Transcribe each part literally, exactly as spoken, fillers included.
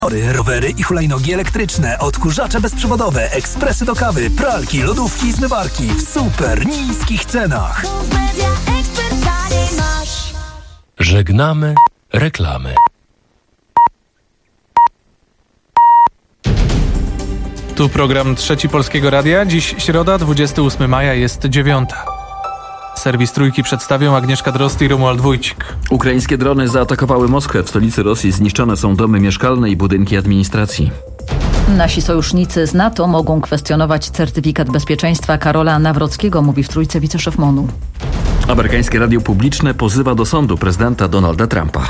Rowery i hulajnogi elektryczne, odkurzacze bezprzewodowe, ekspresy do kawy, pralki, lodówki i zmywarki w super niskich cenach. Żegnamy reklamy. Tu program Trzeci Polskiego Radia. Dziś środa, dwudziestego ósmego maja, jest dziewiąta. Serwis Trójki przedstawią Agnieszka Drozd i Romuald Wójcik. Ukraińskie drony zaatakowały Moskwę. W stolicy Rosji zniszczone są domy mieszkalne i budynki administracji. Nasi sojusznicy z NATO mogą kwestionować certyfikat bezpieczeństwa Karola Nawrockiego, mówi w Trójce wiceszef MONU. Amerykańskie radio publiczne pozywa do sądu prezydenta Donalda Trumpa.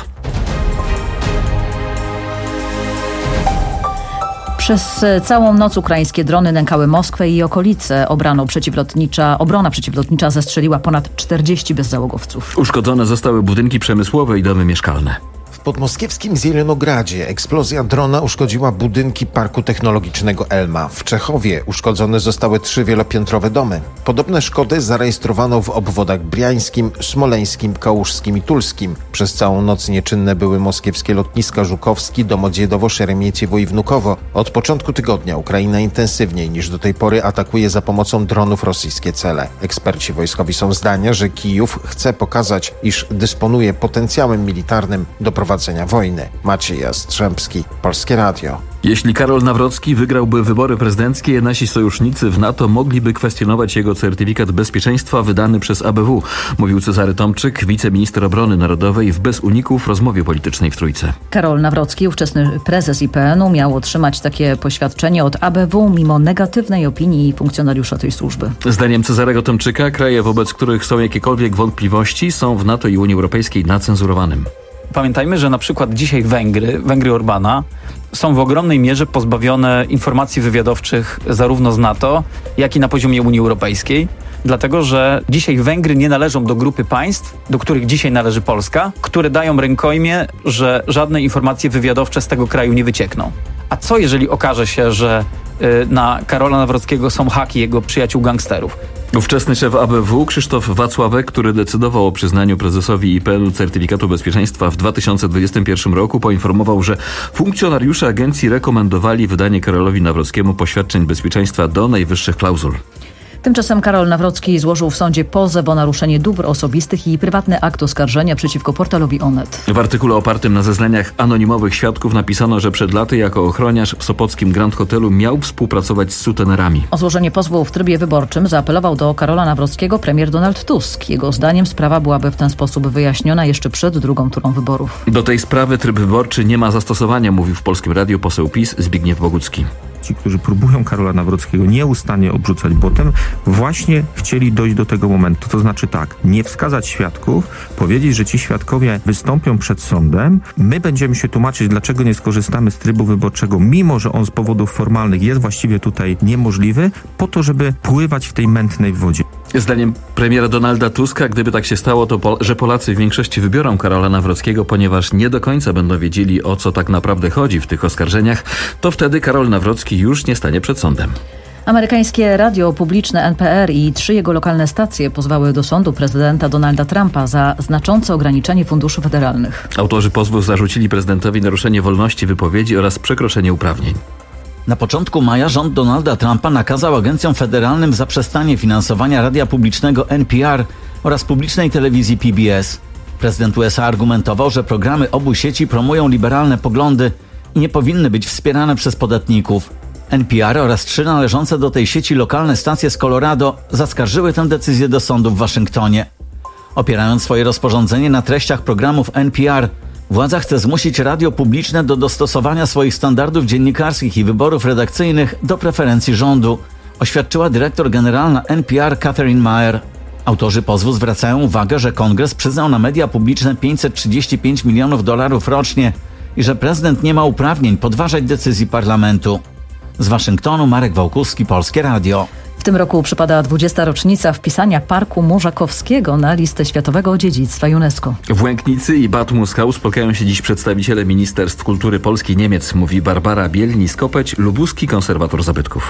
Przez całą noc ukraińskie drony nękały Moskwę i okolice. Obrano przeciwlotnicza, obrona przeciwlotnicza zestrzeliła ponad czterdzieści bezzałogowców. Uszkodzone zostały budynki przemysłowe i domy mieszkalne. W podmoskiewskim Zielenogradzie eksplozja drona uszkodziła budynki Parku Technologicznego Elma. W Czechowie uszkodzone zostały trzy wielopiętrowe domy. Podobne szkody zarejestrowano w obwodach briańskim, smoleńskim, kałużskim i tulskim. Przez całą noc nieczynne były moskiewskie lotniska Żukowski, Domodziedowo, Szeremieciewo i Wnukowo. Od początku tygodnia Ukraina intensywniej niż do tej pory atakuje za pomocą dronów rosyjskie cele. Eksperci wojskowi są zdania, że Kijów chce pokazać, iż dysponuje potencjałem militarnym do prowadzenia wojny. Maciej Jastrzębski, Polskie Radio. Jeśli Karol Nawrocki wygrałby wybory prezydenckie, nasi sojusznicy w NATO mogliby kwestionować jego certyfikat bezpieczeństwa wydany przez A B W, mówił Cezary Tomczyk, wiceminister obrony narodowej w Bez Uników rozmowie politycznej w Trójce. Karol Nawrocki, ówczesny prezes I P N u, miał otrzymać takie poświadczenie od A B W mimo negatywnej opinii funkcjonariusza tej służby. Zdaniem Cezarego Tomczyka kraje, wobec których są jakiekolwiek wątpliwości, są w NATO i Unii Europejskiej na cenzurowanym. Pamiętajmy, że na przykład dzisiaj Węgry, Węgry Orbana są w ogromnej mierze pozbawione informacji wywiadowczych zarówno z NATO, jak i na poziomie Unii Europejskiej. Dlatego, że dzisiaj Węgry nie należą do grupy państw, do których dzisiaj należy Polska, które dają rękojmię, że żadne informacje wywiadowcze z tego kraju nie wyciekną. A co jeżeli okaże się, że y, na Karola Nawrockiego są haki jego przyjaciół gangsterów? Ówczesny szef A B W Krzysztof Wacławek, który decydował o przyznaniu prezesowi I P N u certyfikatu bezpieczeństwa w dwa tysiące dwudziestym pierwszym roku, poinformował, że funkcjonariusze agencji rekomendowali wydanie Karolowi Nawrockiemu poświadczeń bezpieczeństwa do najwyższych klauzul. Tymczasem Karol Nawrocki złożył w sądzie pozew o naruszenie dóbr osobistych i prywatny akt oskarżenia przeciwko portalowi Onet. W artykule opartym na zeznaniach anonimowych świadków napisano, że przed laty jako ochroniarz w sopockim Grand Hotelu miał współpracować z sutenerami. O złożenie pozwu w trybie wyborczym zaapelował do Karola Nawrockiego premier Donald Tusk. Jego zdaniem sprawa byłaby w ten sposób wyjaśniona jeszcze przed drugą turą wyborów. Do tej sprawy tryb wyborczy nie ma zastosowania, mówił w Polskim Radiu poseł PiS Zbigniew Bogucki. Ci, którzy próbują Karola Nawrockiego nieustannie obrzucać botem, właśnie chcieli dojść do tego momentu. To znaczy tak, nie wskazać świadków, powiedzieć, że ci świadkowie wystąpią przed sądem, my będziemy się tłumaczyć, dlaczego nie skorzystamy z trybu wyborczego, mimo że on z powodów formalnych jest właściwie tutaj niemożliwy, po to, żeby pływać w tej mętnej wodzie. Zdaniem premiera Donalda Tuska, gdyby tak się stało, to po, że Polacy w większości wybiorą Karola Nawrockiego, ponieważ nie do końca będą wiedzieli, o co tak naprawdę chodzi w tych oskarżeniach, to wtedy Karol Nawrocki już nie stanie przed sądem. Amerykańskie radio publiczne N P R i trzy jego lokalne stacje pozwały do sądu prezydenta Donalda Trumpa za znaczące ograniczenie funduszy federalnych. Autorzy pozwu zarzucili prezydentowi naruszenie wolności wypowiedzi oraz przekroczenie uprawnień. Na początku maja rząd Donalda Trumpa nakazał agencjom federalnym zaprzestanie finansowania radia publicznego N P R oraz publicznej telewizji P B S. Prezydent U S A argumentował, że programy obu sieci promują liberalne poglądy i nie powinny być wspierane przez podatników. N P R oraz trzy należące do tej sieci lokalne stacje z Colorado zaskarżyły tę decyzję do sądu w Waszyngtonie. Opierając swoje rozporządzenie na treściach programów N P R, władza chce zmusić radio publiczne do dostosowania swoich standardów dziennikarskich i wyborów redakcyjnych do preferencji rządu, oświadczyła dyrektor generalna N P R Catherine Mayer. Autorzy pozwu zwracają uwagę, że Kongres przyznał na media publiczne pięćset trzydzieści pięć milionów dolarów rocznie i że prezydent nie ma uprawnień podważać decyzji parlamentu. Z Waszyngtonu Marek Wałkuski, Polskie Radio. W tym roku przypada dwudziesta rocznica wpisania Parku Murzakowskiego na listę Światowego Dziedzictwa UNESCO. W Łęknicy i Bad Muskau spotkają się dziś przedstawiciele Ministerstw Kultury Polski i Niemiec, mówi Barbara Bielni-Skopeć, lubuski konserwator zabytków.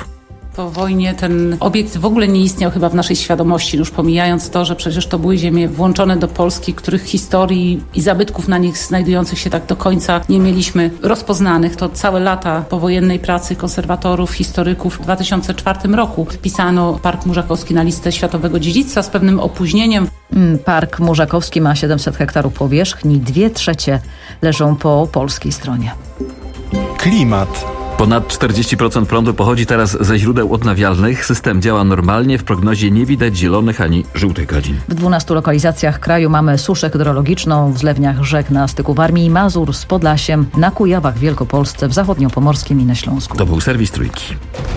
Po wojnie ten obiekt w ogóle nie istniał chyba w naszej świadomości, już pomijając to, że przecież to były ziemie włączone do Polski, których historii i zabytków na nich znajdujących się tak do końca nie mieliśmy rozpoznanych. To całe lata powojennej pracy konserwatorów, historyków. W dwa tysiące czwartym roku wpisano Park Murzakowski na listę światowego dziedzictwa z pewnym opóźnieniem. Park Murzakowski ma siedemset hektarów powierzchni, dwie trzecie leżą po polskiej stronie. Klimat. Ponad czterdzieści procent prądu pochodzi teraz ze źródeł odnawialnych. System działa normalnie. W prognozie nie widać zielonych ani żółtych godzin. W dwunastu lokalizacjach kraju mamy suszę hydrologiczną w zlewniach rzek na styku Warmii i Mazur z Podlasiem, na Kujawach w Wielkopolsce, w Zachodniopomorskiem i na Śląsku. To był serwis Trójki.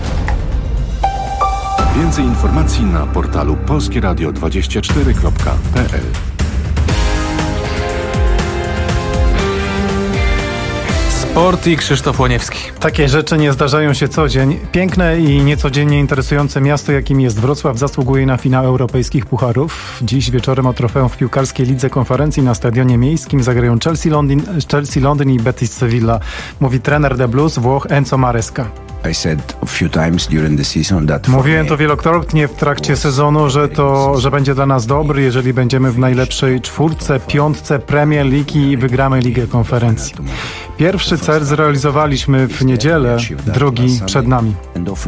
Więcej informacji na portalu polskieradio dwadzieścia cztery kropka p l. Sport i Krzysztof Łoniewski. Takie rzeczy nie zdarzają się co dzień. Piękne i niecodziennie interesujące miasto, jakim jest Wrocław, zasługuje na finał europejskich pucharów. Dziś wieczorem o trofeum w piłkarskiej lidze konferencji na Stadionie Miejskim zagrają Chelsea Londyn, Chelsea Londyn i Betis Sevilla. Mówi trener The Blues Włoch Enzo Maresca. Mówiłem to wielokrotnie w trakcie sezonu, że to, że będzie dla nas dobry, jeżeli będziemy w najlepszej czwórce, piątce Premier League i wygramy Ligę Konferencji. Pierwszy cel zrealizowaliśmy w niedzielę, drugi przed nami.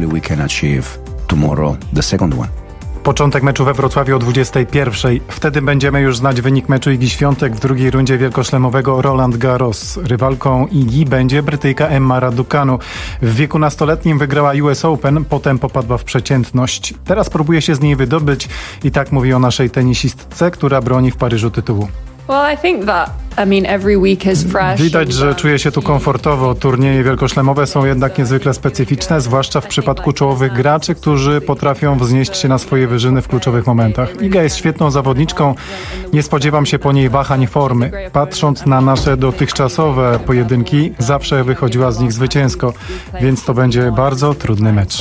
Początek meczu we Wrocławiu o dwudziestej pierwszej. Wtedy będziemy już znać wynik meczu Igi Świątek w drugiej rundzie wielkoszlemowego Roland Garros. Rywalką Igi będzie Brytyjka Emma Raducanu. W wieku nastoletnim wygrała U S Open, potem popadła w przeciętność. Teraz próbuje się z niej wydobyć i tak mówi o naszej tenisistce, która broni w Paryżu tytułu. Widać, że czuje się tu komfortowo. Turnieje wielkoszlemowe są jednak niezwykle specyficzne, zwłaszcza w przypadku czołowych graczy, którzy potrafią wznieść się na swoje wyżyny w kluczowych momentach. Iga jest świetną zawodniczką. Nie spodziewam się po niej wahań formy. Patrząc na nasze dotychczasowe pojedynki, zawsze wychodziła z nich zwycięsko, więc to będzie bardzo trudny mecz.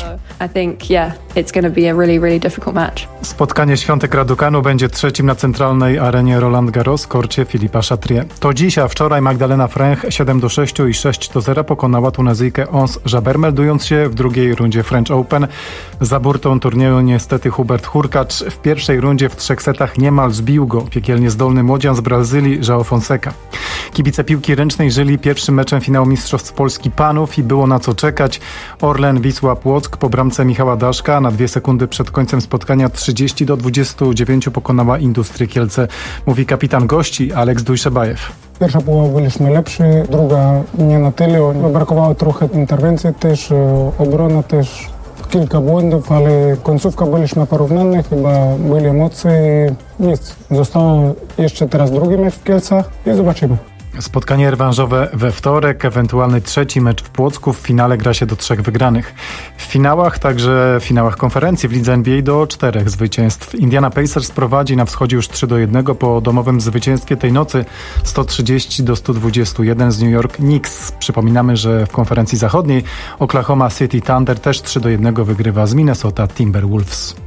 Spotkanie Świątek Raducanu będzie trzecim na centralnej arenie Roland Garros, korcie Filipa Chatrier. To dziś, a wczoraj Magdalena Fręch siedem do sześciu i sześć do zera pokonała Tunezyjkę Ons Jabeur, meldując się w drugiej rundzie French Open. Za burtą turnieju niestety Hubert Hurkacz w pierwszej rundzie w trzech setach niemal zbił go piekielnie zdolny młodzian z Brazylii João Fonseca. Kibice piłki ręcznej żyli pierwszym meczem finału Mistrzostw Polski Panów i było na co czekać. Orlen Wisła Płock po bramce Michała Daszka na dwie sekundy przed końcem spotkania trzydzieści do dwudziestu dziewięciu pokonała Industrię Kielce, mówi kapitan gości Aleks Dujszebajew. Pierwsza połowa byliśmy lepsi, druga nie na tyle. Brakowało trochę interwencji też, obrona też kilka błędów, ale końcówka byliśmy porównane, chyba były emocje. Nic, zostało jeszcze teraz drugi mecz w Kielcach i zobaczymy. Spotkanie rewanżowe we wtorek, ewentualny trzeci mecz w Płocku. W finale gra się do trzech wygranych. W finałach, także w finałach konferencji w lidze N B A do czterech zwycięstw. Indiana Pacers prowadzi na wschodzie już trzy do jednego po domowym zwycięstwie tej nocy sto trzydzieści do stu dwudziestu jeden z New York Knicks. Przypominamy, że w konferencji zachodniej Oklahoma City Thunder też trzy do jednego wygrywa z Minnesota Timberwolves.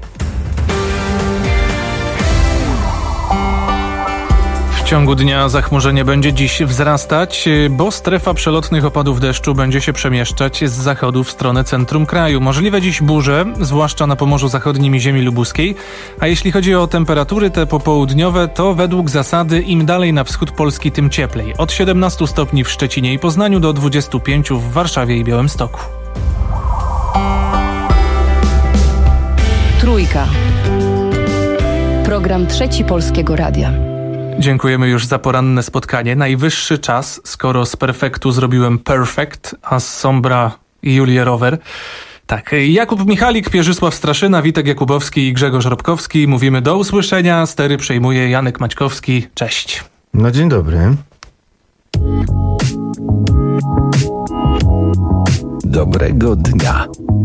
W ciągu dnia zachmurzenie będzie dziś wzrastać, bo strefa przelotnych opadów deszczu będzie się przemieszczać z zachodu w stronę centrum kraju. Możliwe dziś burze, zwłaszcza na Pomorzu Zachodnim i ziemi lubuskiej. A jeśli chodzi o temperatury te popołudniowe, to według zasady im dalej na wschód Polski, tym cieplej. Od siedemnastu stopni w Szczecinie i Poznaniu do dwudziestu pięciu w Warszawie i Białymstoku. Trójka. Program Trzeci Polskiego Radia. Dziękujemy już za poranne spotkanie. Najwyższy czas, skoro z Perfektu zrobiłem Perfect, a z Sombra i Julię Rower. Tak, Jakub Michalik, Pierzysław Straszyna, Witek Jakubowski i Grzegorz Robkowski. Mówimy do usłyszenia. Stery przejmuje Janek Maćkowski. Cześć. No dzień dobry. Dobrego dnia.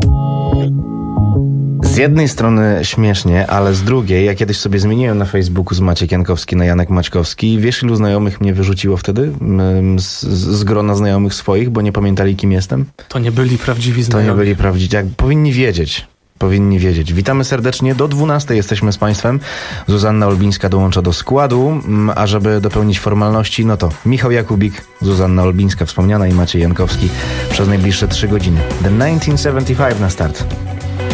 Z jednej strony śmiesznie, ale z drugiej, ja kiedyś sobie zmieniłem na Facebooku z Maciek Jankowski na Janek Maćkowski. Wiesz, ilu znajomych mnie wyrzuciło wtedy z, z grona znajomych swoich, bo nie pamiętali, kim jestem? To nie byli prawdziwi znajomi. To nie byli prawdziwi. Jak powinni wiedzieć. Powinni wiedzieć. Witamy serdecznie. Do dwunastej jesteśmy z Państwem. Zuzanna Olbińska dołącza do składu, a żeby dopełnić formalności, no to Michał Jakubik, Zuzanna Olbińska wspomniana i Maciej Jankowski przez najbliższe trzy godziny. The tysiąc dziewięćset siedemdziesiąty pięć na start.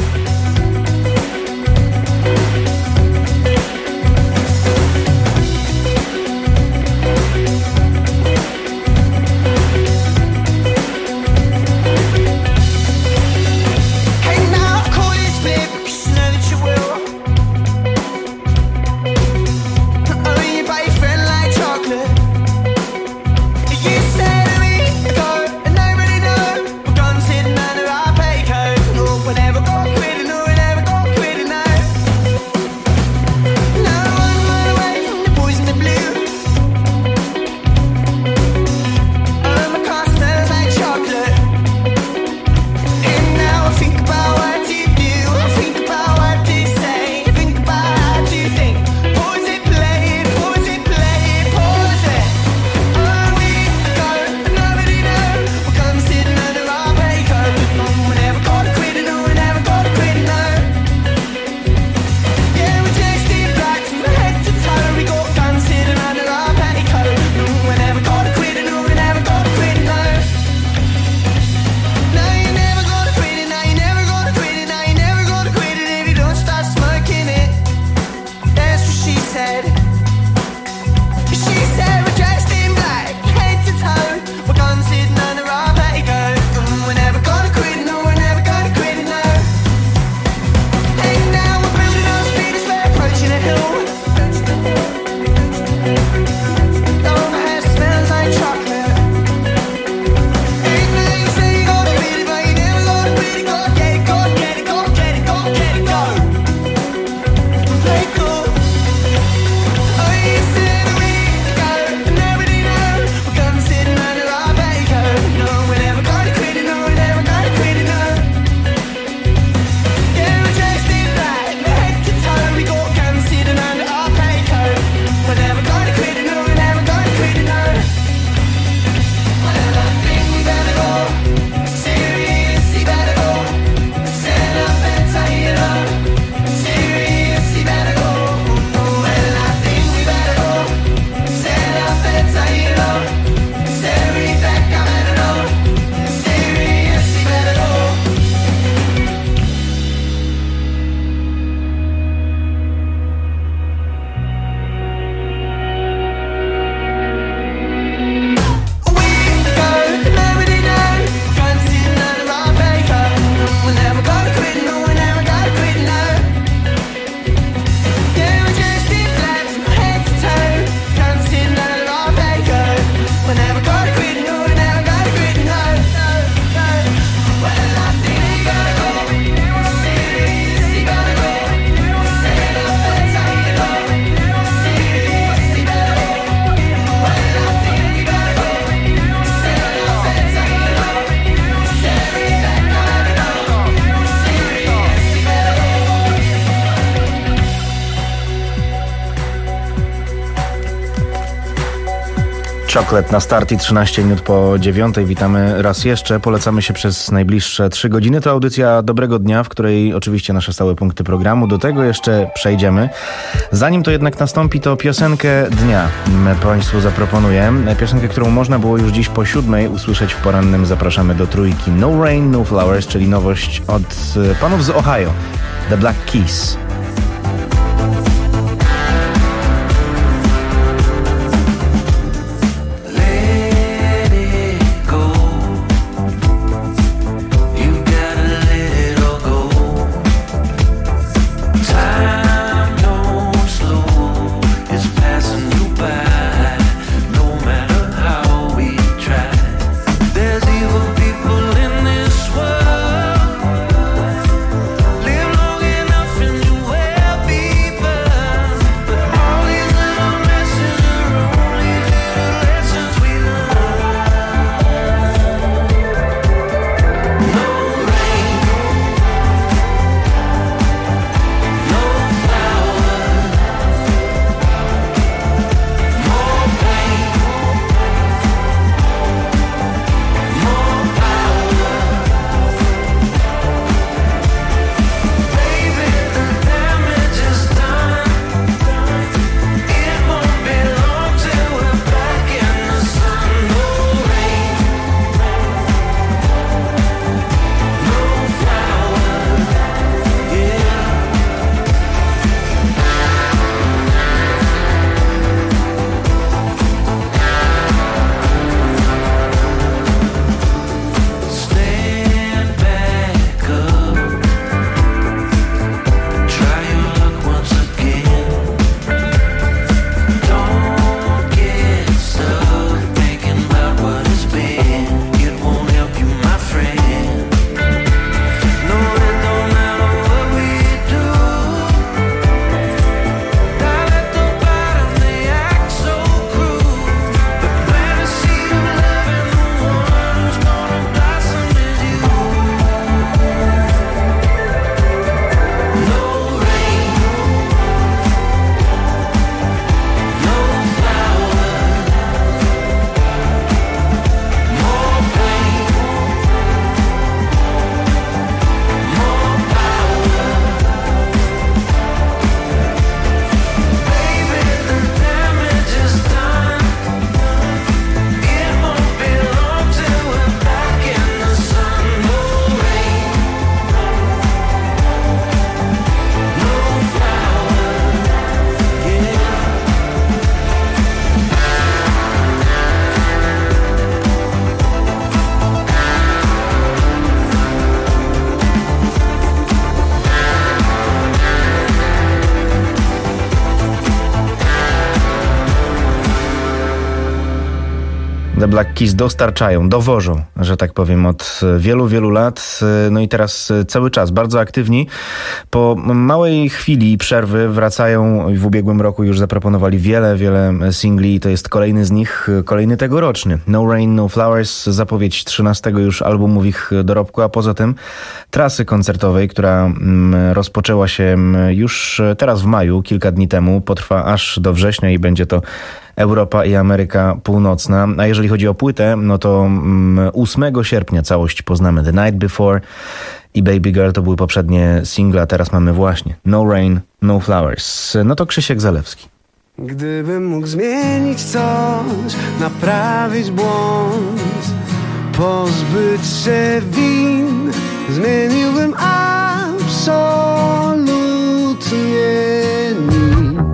Chocolate na start i trzynaście minut po dziewiątej. Witamy raz jeszcze. Polecamy się przez najbliższe trzy godziny. To audycja Dobrego Dnia, w której oczywiście nasze stałe punkty programu. Do tego jeszcze przejdziemy. Zanim to jednak nastąpi, to piosenkę dnia Państwu zaproponuję. Piosenkę, którą można było już dziś po siódmej usłyszeć w porannym. Zapraszamy do trójki. No Rain, No Flowers, czyli nowość od panów z Ohio. The Black Keys. The Black Keys dostarczają, dowożą, że tak powiem, od wielu, wielu lat. No i teraz cały czas bardzo aktywni. Po małej chwili przerwy wracają. W ubiegłym roku już zaproponowali wiele, wiele singli i to jest kolejny z nich, kolejny tegoroczny. No Rain, No Flowers, zapowiedź trzynastego już albumu w ich dorobku, a poza tym trasy koncertowej, która rozpoczęła się już teraz w maju, kilka dni temu, potrwa aż do września i będzie to Europa i Ameryka Północna. A jeżeli chodzi o płytę, no to ósmego sierpnia całość poznamy. The Night Before i Baby Girl to były poprzednie single, a teraz mamy właśnie No Rain, No Flowers. No to Krzysiek Zalewski. Gdybym mógł zmienić coś, naprawić błąd, pozbyć się win, zmieniłbym absolutnie nic.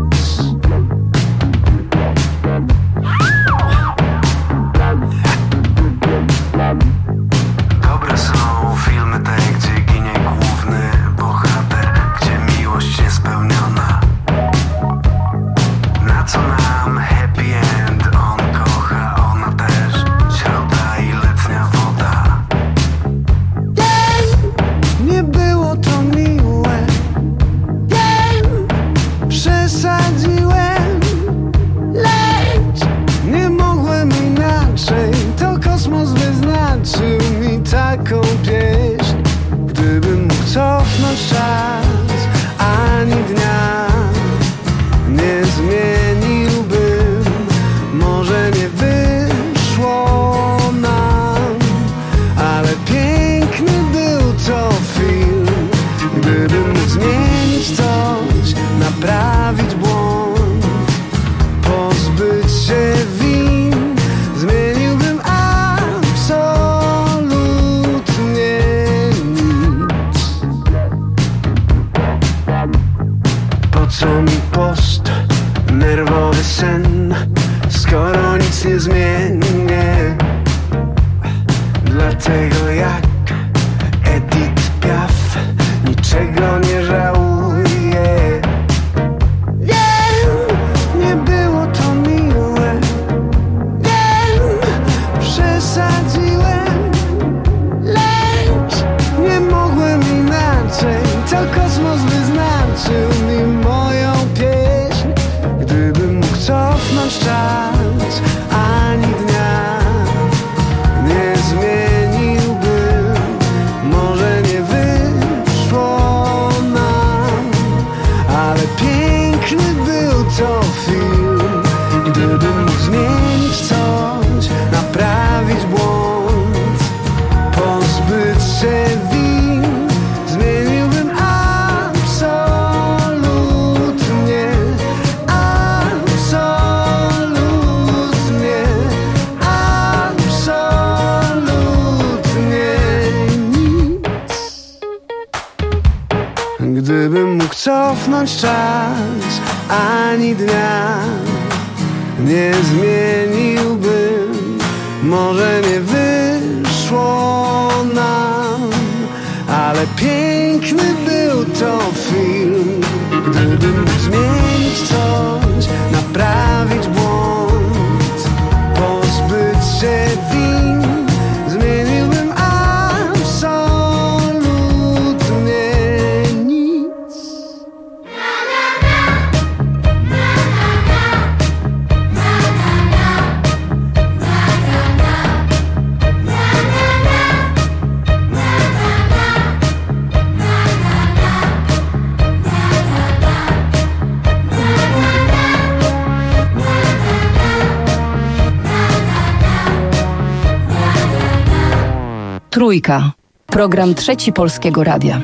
Dobre są filmy te, gdzie ginie główny bohater, gdzie miłość niespełniona. Na co nam happy end? On kocha, ona też. Środa i letnia woda. Nie było to miłe. sen, skoro nic nie zmienię. Dlatego jak Edith Piaf niczego nie żałuję. Wiem, nie było to miłe. Wiem, przesadziłem. Lecz nie mogłem inaczej. To kosmos wyznaczył mi moją pieśń. Gdybym mógł cofnąć czas, ani dnia nie zmieniłbym. Może nie wyszło nam, ale piękny był to film. Gdybym mógł zmienić coś, naprawić błąd, pozbyć się win, zmieniłbym absolutnie, absolutnie, absolutnie nic. Gdybym mógł cofnąć czas, ani dnia nie zmieniłbym. Może nie wyszło nam, ale piękny był to film. Gdybym mógł zmienić coś, naprawić błąd, pozbyć się win, zmieniłbym absolutnie nic. Trójka. Program Trzeci Polskiego Radia.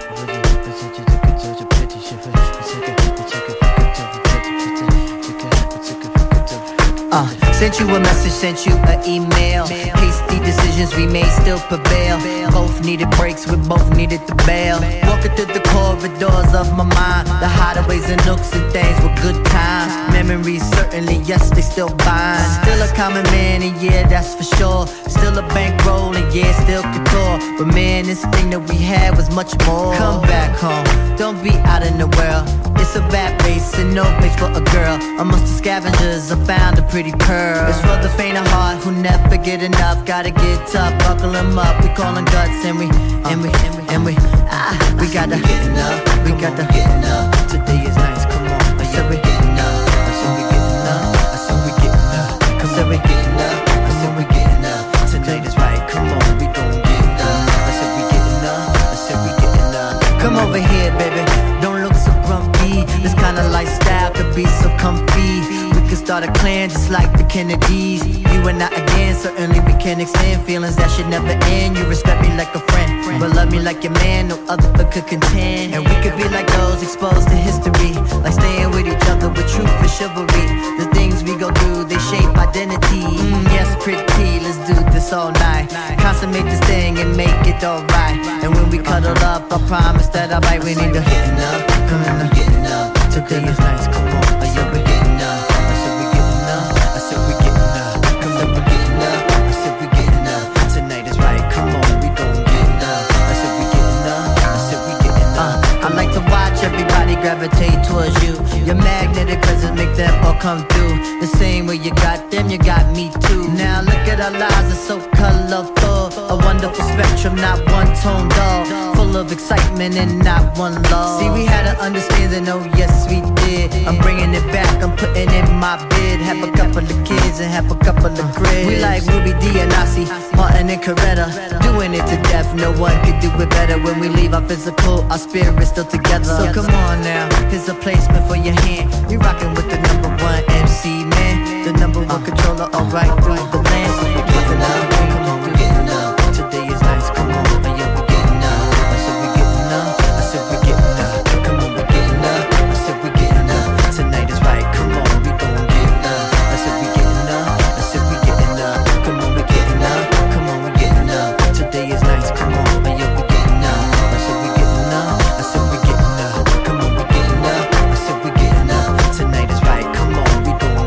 Uh, sent you a message, sent you an email. Hasty decisions we made still prevail. Both needed breaks, we both needed the bail. Walking through the corridors of my mind, the hideaways and nooks and things were good times. Memories certainly, yes, they still bind. Still a common man, and yeah, that's for sure. Still a bankroll, and yeah, still couture. But man, this thing that we had was much more. Come back home, don't be out in the world. It's a bad place and no place for a girl. Amongst the scavengers, I found a pretty pearl. It's for the faint of heart who never get enough. Gotta get tough, buckle them up. We callin' guts and we, and we, and we, and we, ah, we gotta get enough. We gotta get enough. Today is nice, come on. I said we getting up. I said we getting up. I said we getting up. Come on, we getting up. I said we getting up. Tonight is right, come on, we gon' get up. I said we getting up. I said we getting up. Come over here, baby. Don't look so grumpy. This kind of lifestyle could be so comfy. We could start a clan just like the Kennedys. You and I again, certainly we can extend feelings that should never end. You respect me like a friend, but love me like your man, no other could contend. And we could be like those exposed to history, like staying with each other with truth and chivalry. The things we go through, they shape identity. Mm, yes, pretty, let's do this all night. Consummate this thing and make it alright. And when we cuddle up, I promise that I'll bite. We need to get up, come on, getting up. Today is nice, come on, are you we getting up? I said we getting up, I said we getting up. Come on, we getting up, I said we getting up. Tonight is right, come on, we gon' get up. I said we getting up, I said we getting up. Uh, I like to watch everybody gravitate towards you. Your magnetic presence make them all come through. The same way you got them, you got me too. Now look at our lives, it's so colorful. A wonderful spectrum, not one tone dull. Full of excitement and not one love. See, we had an understanding, oh yes we did. I'm bringing it back, I'm putting in my bid. Have a couple of kids and have a couple of cribs. We like Ruby D and Ossie, Martin and Coretta. Doing it to death, no one could do it better. When we leave our physical, our spirit's still together. So come on now, here's a placement for your hand. You rockin' with the number one M C, man. The number one controller, alright through the land. So we're getting up, come on, we're getting up. Today is nice, come on, are you we're getting up? I said we're getting up, I said we're getting up. Come on, we're getting up, I said we're getting up. Tonight is right, come on, we gon' get up. I said we're getting up, I said we're getting up. Come on, we're getting up, come on, we're getting up. Today is nice, come on, are you we're getting up? I said we're getting up, I said we're getting up. Come on, we're getting up, I said we're getting up. Tonight is right, come on, we gon'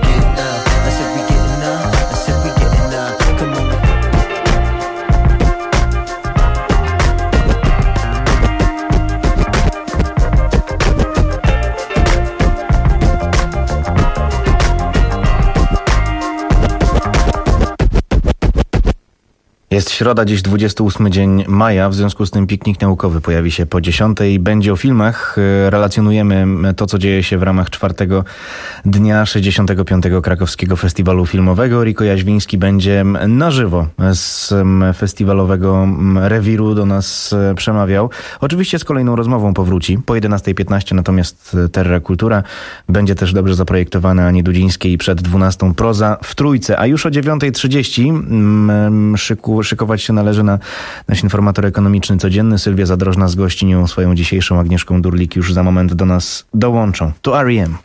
środa, dziś dwudziesty ósmy dzień maja, w związku z tym piknik naukowy pojawi się po dziesiątej. Będzie o filmach. Relacjonujemy to, co dzieje się w ramach czwartego dnia sześćdziesiątego piątego Krakowskiego Festiwalu Filmowego. Riko Jaźwiński będzie na żywo z festiwalowego rewiru do nas przemawiał. Oczywiście z kolejną rozmową powróci po jedenastej piętnaście, natomiast Terra Kultura będzie też dobrze zaprojektowana Ani Dudzińskiej i przed dwunastą proza w Trójce, a już o dziewiątej trzydzieści szyku, szykować się należy na nasz informator ekonomiczny codzienny. Sylwia Zadrożna z gościnią swoją dzisiejszą Agnieszką Durlik już za moment do nas dołączą. To R E M.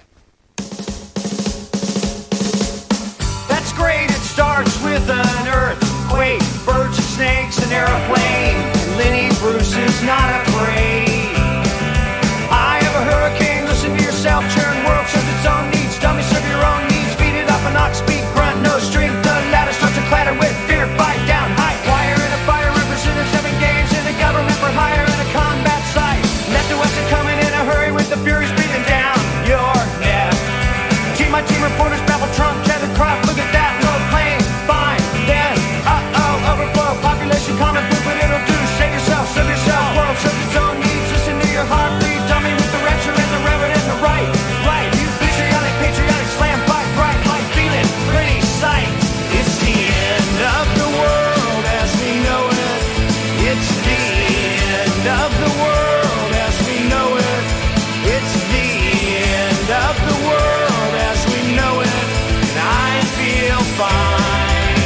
That's great, it starts with an earthquake, birds and snakes, an airplane. Lenny Bruce is not afraid. I have a hurricane, listen to yourself, churn world serves its own needs, dummy serve your own needs, beat it up and knock, speak, grunt, no strength, the ladder starts to clatter with fear, fight down, high wire in a fire, represented seven games in the government for hire in a combat site. Left to west are coming in a hurry with the furies breathing down your neck. Team my team reporters babble Trump, Kevin Croft, look at that, no plane, fine, then, uh-oh, overflow, population common food, but it'll do, save yourself, serve yourself, world serves its own needs, listen to your heart, please, dummy with the rapture and the reverend and the right, right, you patriotic, patriotic, slam, fight, bright, light, feeling, pretty sight. It's the end of the world as we know it. It's the end of the world as we know it. It's the end of the world as we know it. And I feel fine.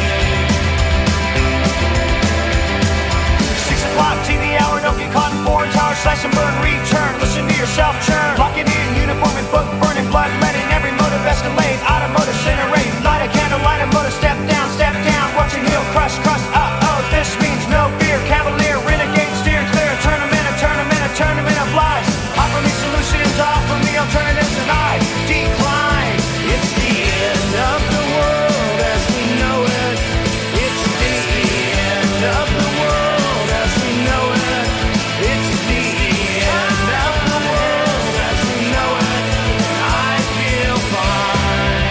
Six o'clock T V hour, don't get caught in foreign tower, slash and burn, return. Listen to yourself churn. Locking in uniform and book, burning blood, letting every motive escalate. Automotive incinerate, light a candle, light a motor, step down, step down. Watching heel crush, crush. Uh oh, this means no fear. Cavalier, renegade, steer clear. A tournament, a tournament, a tournament of lies. Offer me solutions, offer me alternatives, and I decline. It's the end of the world as we know it. It's the end of the world as we know it. It's the end of the world as we know it. I feel fine.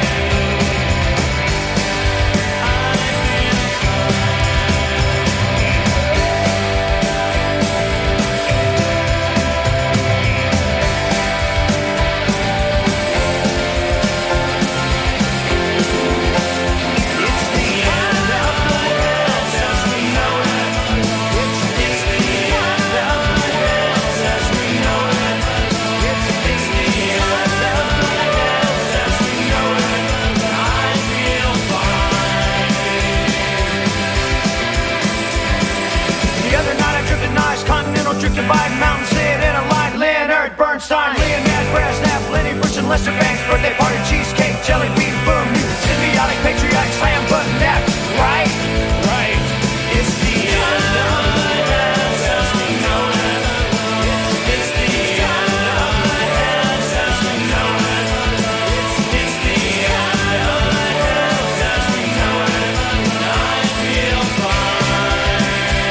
The other night I tripped a nice continental trip to Biden Mountain, sit in a line, Leonard Bernstein, Leonard Brezhnev, Lenny Bruce and Lester Banks, birthday party, cheesecake, jelly bean, boom, you symbiotic, patriotic, slam button, that, right, right, it's the end of the world as we know it. It's the end of the world as we know it. It's the end of the world as we know it. I feel fine.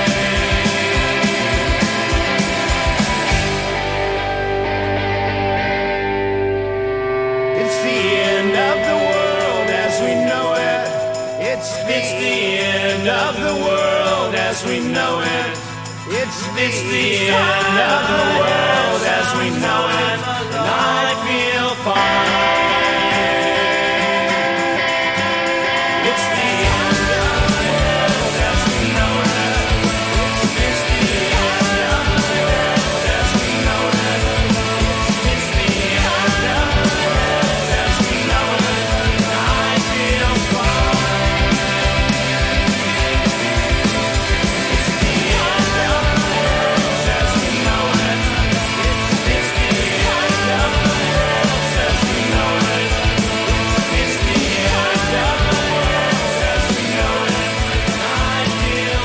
It's the end of the world as we know it. It's, it's the end of the world as we know it. It's, it's the end of the world as we know it. And I feel fine. It's the end of the world as we know it. It's the end of the world as we know it. It's the end of the world as we know it. And I feel fine. It's the end of the world as we know it. It's the end of the world as we know it. It's the end of the world as we know it. And I feel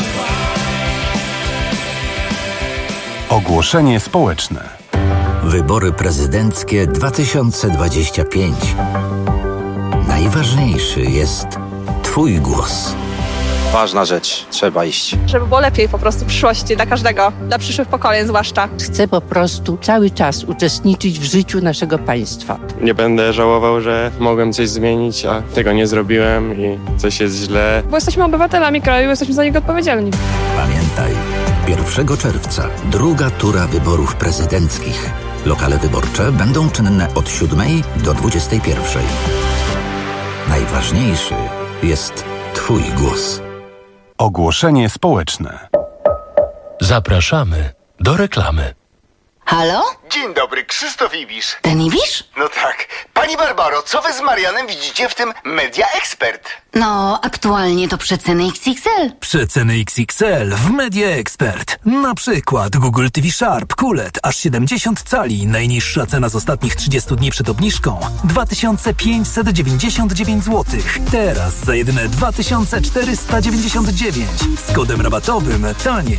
fine. Ogłoszenie społeczne. Wybory prezydenckie dwa tysiące dwadzieścia pięć. Najważniejszy jest Twój głos. ważna rzecz, trzeba iść. Żeby było lepiej po prostu w przyszłości dla każdego, dla przyszłych pokoleń zwłaszcza. Chcę po prostu cały czas uczestniczyć w życiu naszego państwa. Nie będę żałował, że mogłem coś zmienić, a tego nie zrobiłem i coś jest źle. Bo jesteśmy obywatelami kraju, jesteśmy za niego odpowiedzialni. Pamiętaj, pierwszego czerwca druga tura wyborów prezydenckich. Lokale wyborcze będą czynne od siódmej do dwudziestej pierwszej. Najważniejszy jest Twój głos. Ogłoszenie społeczne. Zapraszamy do reklamy. Halo? Dzień dobry, Krzysztof Ibisz. Ten Ibisz? No tak. Pani Barbaro, co wy z Marianem widzicie w tym Media Expert? No, aktualnie to przeceny X X L. Przeceny X X L w Media Expert. Na przykład Google T V Sharp Q L E D aż siedemdziesiąt cali. Najniższa cena z ostatnich trzydziestu dni przed obniżką dwa tysiące pięćset dziewięćdziesiąt dziewięć złotych. Teraz za jedyne dwa tysiące czterysta dziewięćdziesiąt dziewięć. Z kodem rabatowym taniej.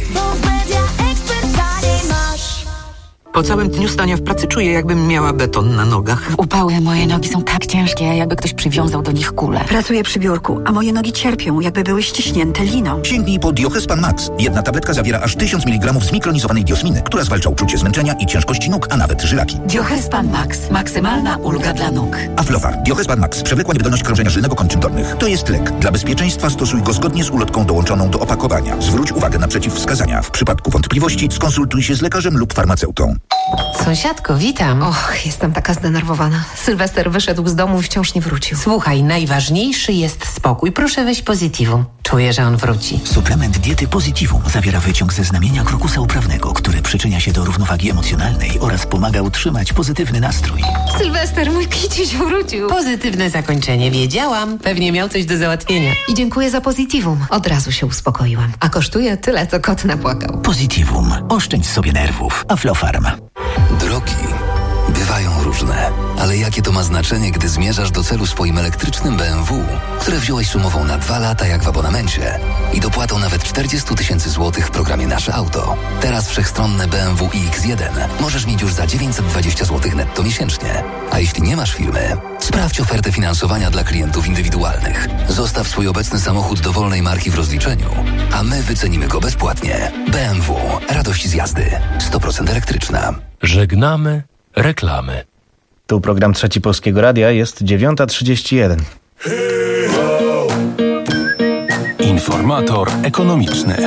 Po całym dniu stania w pracy czuję, jakbym miała beton na nogach. W upały moje nogi są tak ciężkie, jakby ktoś przywiązał do nich kulę. Pracuję przy biurku, a moje nogi cierpią, jakby były ściśnięte liną. Sięgnij po Diohespan Max. Jedna tabletka zawiera aż tysiąc miligramów zmikronizowanej diosminy, która zwalcza uczucie zmęczenia i ciężkości nóg, a nawet żylaki. Diohespan Max. Maksymalna ulga dla nóg. Aflofar. Diohespan Max. Przewlekła niewydolność krążenia żylnego kończyn dolnych. To jest lek. Dla bezpieczeństwa stosuj go zgodnie z ulotką dołączoną do opakowania. Zwróć uwagę na przeciwwskazania. W przypadku wątpliwości skonsultuj się z lekarzem lub farmaceutą. Sąsiadko, witam. Och, jestem taka zdenerwowana. Sylwester wyszedł z domu i wciąż nie wrócił. Słuchaj, najważniejszy jest spokój. Proszę weź Positivum. Czuję, że on wróci. Suplement diety Positivum zawiera wyciąg ze znamienia krokusa uprawnego, który przyczynia się do równowagi emocjonalnej oraz pomaga utrzymać pozytywny nastrój. Sylwester, mój kiciuś wrócił. Pozytywne zakończenie, wiedziałam. Pewnie miał coś do załatwienia. I dziękuję za Positivum. Od razu się uspokoiłam. A kosztuje tyle, co kot napłakał. Positivum. Oszczędź sobie nerwów. Aflofarm. Drogi bywają różne, ale jakie to ma znaczenie, gdy zmierzasz do celu swoim elektrycznym B M W, które wziąłeś sumową na dwa lata jak w abonamencie i dopłatą nawet czterdzieści tysięcy złotych w programie Nasze Auto. Teraz wszechstronne B M W i X jeden możesz mieć już za dziewięćset dwadzieścia złotych netto miesięcznie. A jeśli nie masz firmy, sprawdź ofertę finansowania dla klientów indywidualnych. Zostaw swój obecny samochód dowolnej marki w rozliczeniu, a my wycenimy go bezpłatnie. B M W. Radość z jazdy. sto procent elektryczna. Żegnamy reklamy. Tu program Trzeci Polskiego Radia, jest dziewiąta trzydzieści jeden. Informator ekonomiczny.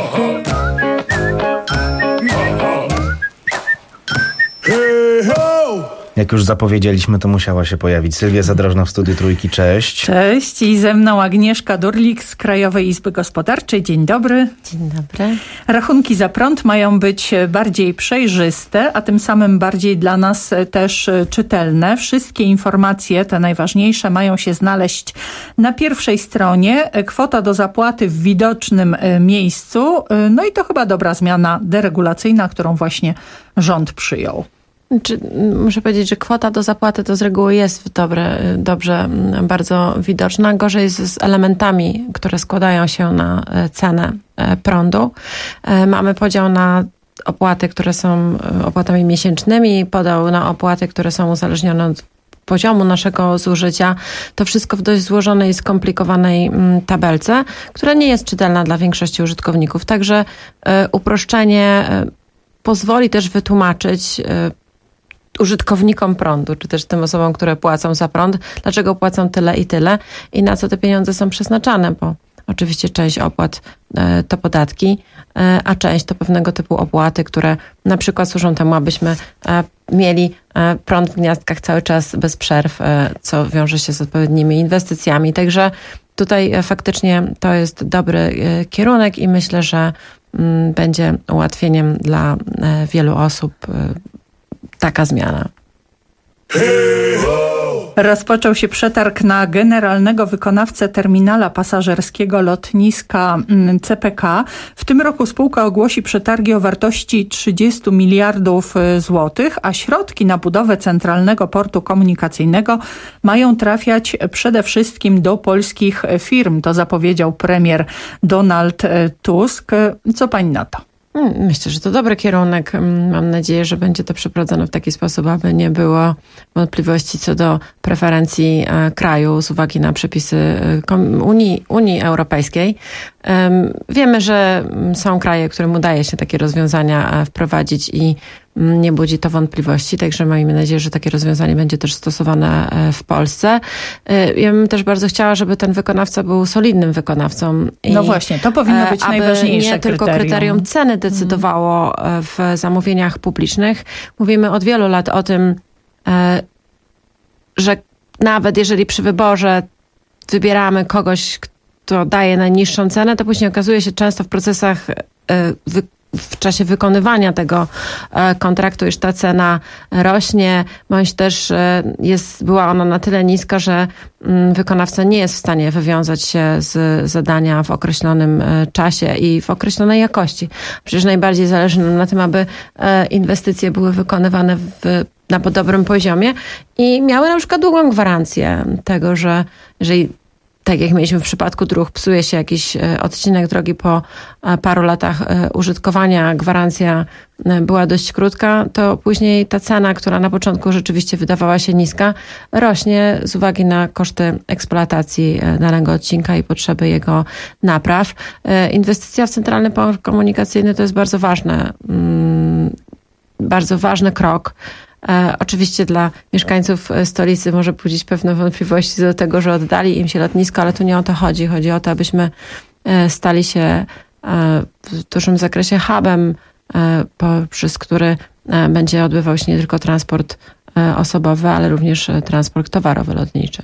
Jak już zapowiedzieliśmy, to musiała się pojawić Sylwia Zadrożna w studiu Trójki. Cześć. Cześć i ze mną Agnieszka Durlik z Krajowej Izby Gospodarczej. Dzień dobry. Dzień dobry. Rachunki za prąd mają być bardziej przejrzyste, a tym samym bardziej dla nas też czytelne. Wszystkie informacje, te najważniejsze, mają się znaleźć na pierwszej stronie. Kwota do zapłaty w widocznym miejscu. No i to chyba dobra zmiana deregulacyjna, którą właśnie rząd przyjął. Czy, muszę powiedzieć, że kwota do zapłaty to z reguły jest dobre, dobrze, bardzo widoczna. Gorzej jest z elementami, które składają się na cenę prądu. Mamy podział na opłaty, które są opłatami miesięcznymi, podział na opłaty, które są uzależnione od poziomu naszego zużycia. To wszystko w dość złożonej i skomplikowanej tabelce, która nie jest czytelna dla większości użytkowników. Także uproszczenie pozwoli też wytłumaczyć użytkownikom prądu, czy też tym osobom, które płacą za prąd, dlaczego płacą tyle i tyle i na co te pieniądze są przeznaczane, bo oczywiście część opłat e, to podatki, e, a część to pewnego typu opłaty, które na przykład służą temu, abyśmy e, mieli e, prąd w gniazdkach cały czas bez przerw, e, co wiąże się z odpowiednimi inwestycjami. Także tutaj e, faktycznie to jest dobry e, kierunek i myślę, że m, będzie ułatwieniem dla e, wielu osób e, taka zmiana. Rozpoczął się przetarg na generalnego wykonawcę terminala pasażerskiego lotniska C P K. W tym roku spółka ogłosi przetargi o wartości trzydzieści miliardów złotych, a środki na budowę centralnego portu komunikacyjnego mają trafiać przede wszystkim do polskich firm. To zapowiedział premier Donald Tusk. Co pani na to? Myślę, że to dobry kierunek. Mam nadzieję, że będzie to przeprowadzone w taki sposób, aby nie było wątpliwości co do preferencji kraju z uwagi na przepisy Unii, Unii Europejskiej. Wiemy, że są kraje, którym udaje się takie rozwiązania wprowadzić i nie budzi to wątpliwości, także mamy nadzieję, że takie rozwiązanie będzie też stosowane w Polsce. Ja bym też bardzo chciała, żeby ten wykonawca był solidnym wykonawcą. No właśnie, to powinno być aby najważniejsze nie tylko kryterium. kryterium ceny decydowało w zamówieniach publicznych. Mówimy od wielu lat o tym, że nawet jeżeli przy wyborze wybieramy kogoś, kto daje najniższą cenę, to później okazuje się często w procesach wy w czasie wykonywania tego kontraktu, iż ta cena rośnie, bądź też jest, była ona na tyle niska, że wykonawca nie jest w stanie wywiązać się z zadania w określonym czasie i w określonej jakości. Przecież najbardziej zależy nam na tym, aby inwestycje były wykonywane w, na dobrym poziomie i miały na przykład długą gwarancję tego, że jeżeli tak jak mieliśmy w przypadku dróg, psuje się jakiś odcinek drogi po paru latach użytkowania, gwarancja była dość krótka, to później ta cena, która na początku rzeczywiście wydawała się niska, rośnie z uwagi na koszty eksploatacji danego odcinka i potrzeby jego napraw. Inwestycja w centralny port komunikacyjny to jest bardzo ważne, bardzo ważny krok. E, oczywiście dla mieszkańców stolicy może budzić pewne wątpliwości do tego, że oddali im się lotnisko, ale tu nie o to chodzi. Chodzi o to, abyśmy e, stali się e, w dużym zakresie hubem, e, poprzez który e, będzie odbywał się nie tylko transport e, osobowy, ale również e, transport towarowy, lotniczy.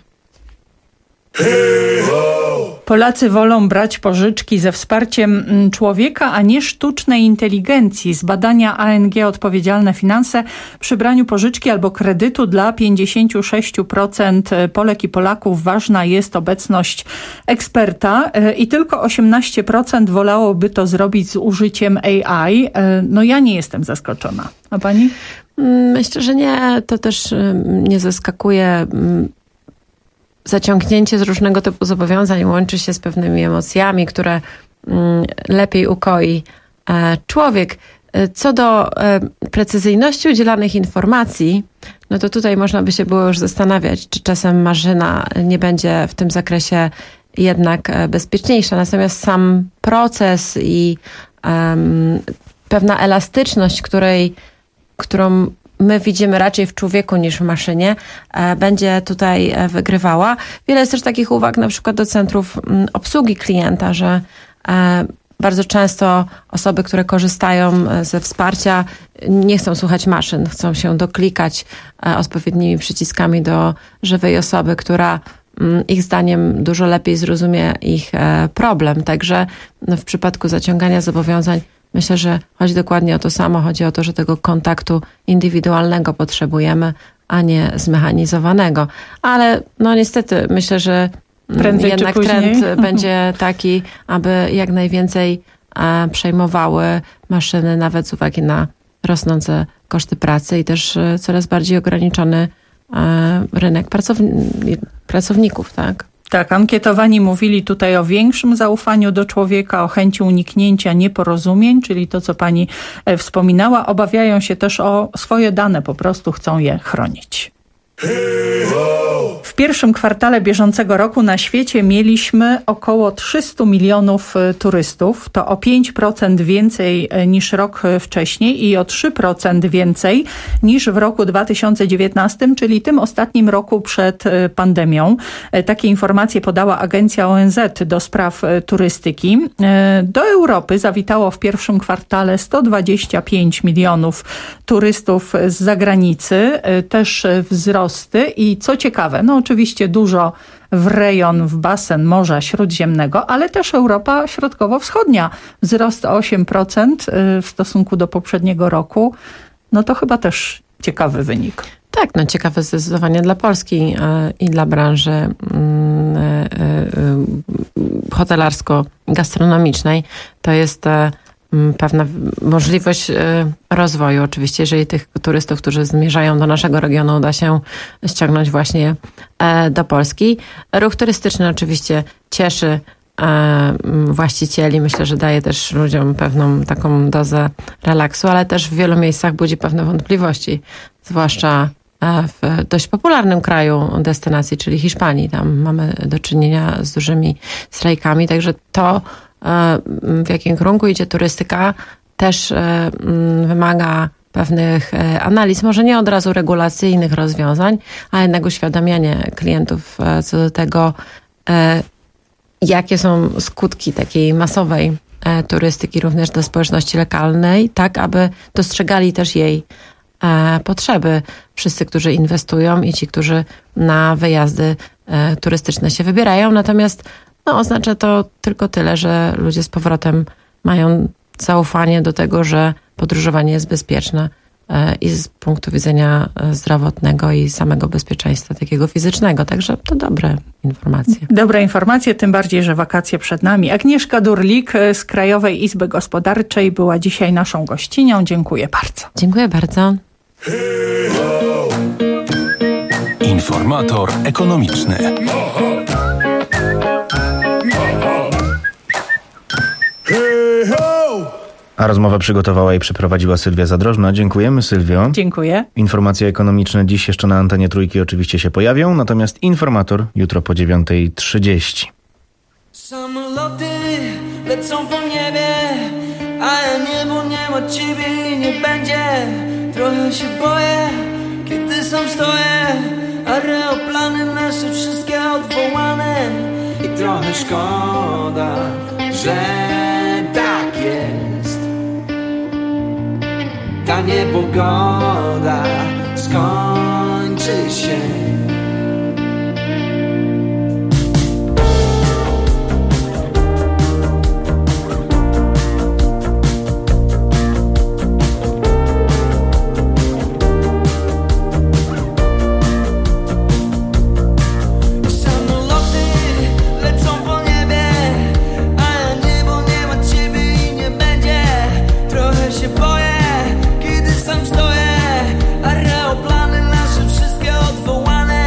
Polacy wolą brać pożyczki ze wsparciem człowieka, a nie sztucznej inteligencji. Z badania A N G Odpowiedzialne Finanse przy braniu pożyczki albo kredytu dla pięćdziesiąt sześć procent Polek i Polaków ważna jest obecność eksperta i tylko osiemnaście procent wolałoby to zrobić z użyciem A I. No ja nie jestem zaskoczona. A pani? Myślę, że nie. To też nie zaskakuje. Zaciągnięcie z różnego typu zobowiązań łączy się z pewnymi emocjami, które lepiej ukoi człowiek. Co do precyzyjności udzielanych informacji, no to tutaj można by się było już zastanawiać, czy czasem maszyna nie będzie w tym zakresie jednak bezpieczniejsza. Natomiast sam proces i um, pewna elastyczność, której, którą my widzimy raczej w człowieku niż w maszynie, będzie tutaj wygrywała. Wiele jest też takich uwag na przykład do centrów obsługi klienta, że bardzo często osoby, które korzystają ze wsparcia, nie chcą słuchać maszyn, chcą się doklikać odpowiednimi przyciskami do żywej osoby, która ich zdaniem dużo lepiej zrozumie ich problem. Także w przypadku zaciągania zobowiązań myślę, że chodzi dokładnie o to samo. Chodzi o to, że tego kontaktu indywidualnego potrzebujemy, a nie zmechanizowanego. Ale no niestety myślę, że prędzej jednak trend będzie taki, aby jak najwięcej przejmowały maszyny, nawet z uwagi na rosnące koszty pracy i też coraz bardziej ograniczony rynek pracowni- pracowników, tak? Tak, ankietowani mówili tutaj o większym zaufaniu do człowieka, o chęci uniknięcia nieporozumień, czyli to, co pani wspominała. Obawiają się też o swoje dane, po prostu chcą je chronić. W pierwszym kwartale bieżącego roku na świecie mieliśmy około trzysta milionów turystów. To o pięć procent więcej niż rok wcześniej i o trzy procent więcej niż w roku dwa tysiące dziewiętnastym, czyli tym ostatnim roku przed pandemią. Takie informacje podała Agencja O N Z do spraw turystyki. Do Europy zawitało w pierwszym kwartale sto dwadzieścia pięć milionów turystów z zagranicy. Też wzrost. I co ciekawe, no oczywiście dużo w rejon, w basen Morza Śródziemnego, ale też Europa Środkowo-Wschodnia. Wzrost o osiem procent w stosunku do poprzedniego roku. No to chyba też ciekawy wynik. Tak, no ciekawe zdecydowanie dla Polski i dla branży hotelarsko-gastronomicznej. To jest pewna możliwość rozwoju. Oczywiście, jeżeli tych turystów, którzy zmierzają do naszego regionu, uda się ściągnąć właśnie do Polski. Ruch turystyczny oczywiście cieszy właścicieli. Myślę, że daje też ludziom pewną taką dozę relaksu, ale też w wielu miejscach budzi pewne wątpliwości, zwłaszcza w dość popularnym kraju destynacji, czyli Hiszpanii. Tam mamy do czynienia z dużymi strajkami, także to, w jakim kierunku idzie turystyka, też wymaga pewnych analiz, może nie od razu regulacyjnych rozwiązań, a jednak uświadamianie klientów co do tego, jakie są skutki takiej masowej turystyki również dla społeczności lokalnej, tak aby dostrzegali też jej potrzeby. Wszyscy, którzy inwestują i ci, którzy na wyjazdy turystyczne się wybierają. Natomiast no, oznacza to tylko tyle, że ludzie z powrotem mają zaufanie do tego, że podróżowanie jest bezpieczne i z punktu widzenia zdrowotnego i samego bezpieczeństwa takiego fizycznego. Także to dobre informacje. Dobre informacje, tym bardziej, że wakacje przed nami. Agnieszka Durlik z Krajowej Izby Gospodarczej była dzisiaj naszą gościnią. Dziękuję bardzo. Dziękuję bardzo. Informator ekonomiczny. A rozmowę przygotowała i przeprowadziła Sylwia Zadrożna. Dziękujemy, Sylwio. Dziękuję. Informacje ekonomiczne dziś jeszcze na antenie Trójki oczywiście się pojawią, natomiast informator jutro po dziewiątej trzydzieści. Samoloty lecą po niebie, a ja niebo nie ma ciebie i nie będzie. Trochę się boję, kiedy sam stoję, aeroplany nasze wszystkie odwołane. I trochę szkoda, że tak jest. Ta niepogoda skończy się. Aeroplany nasze wszystkie odwołane.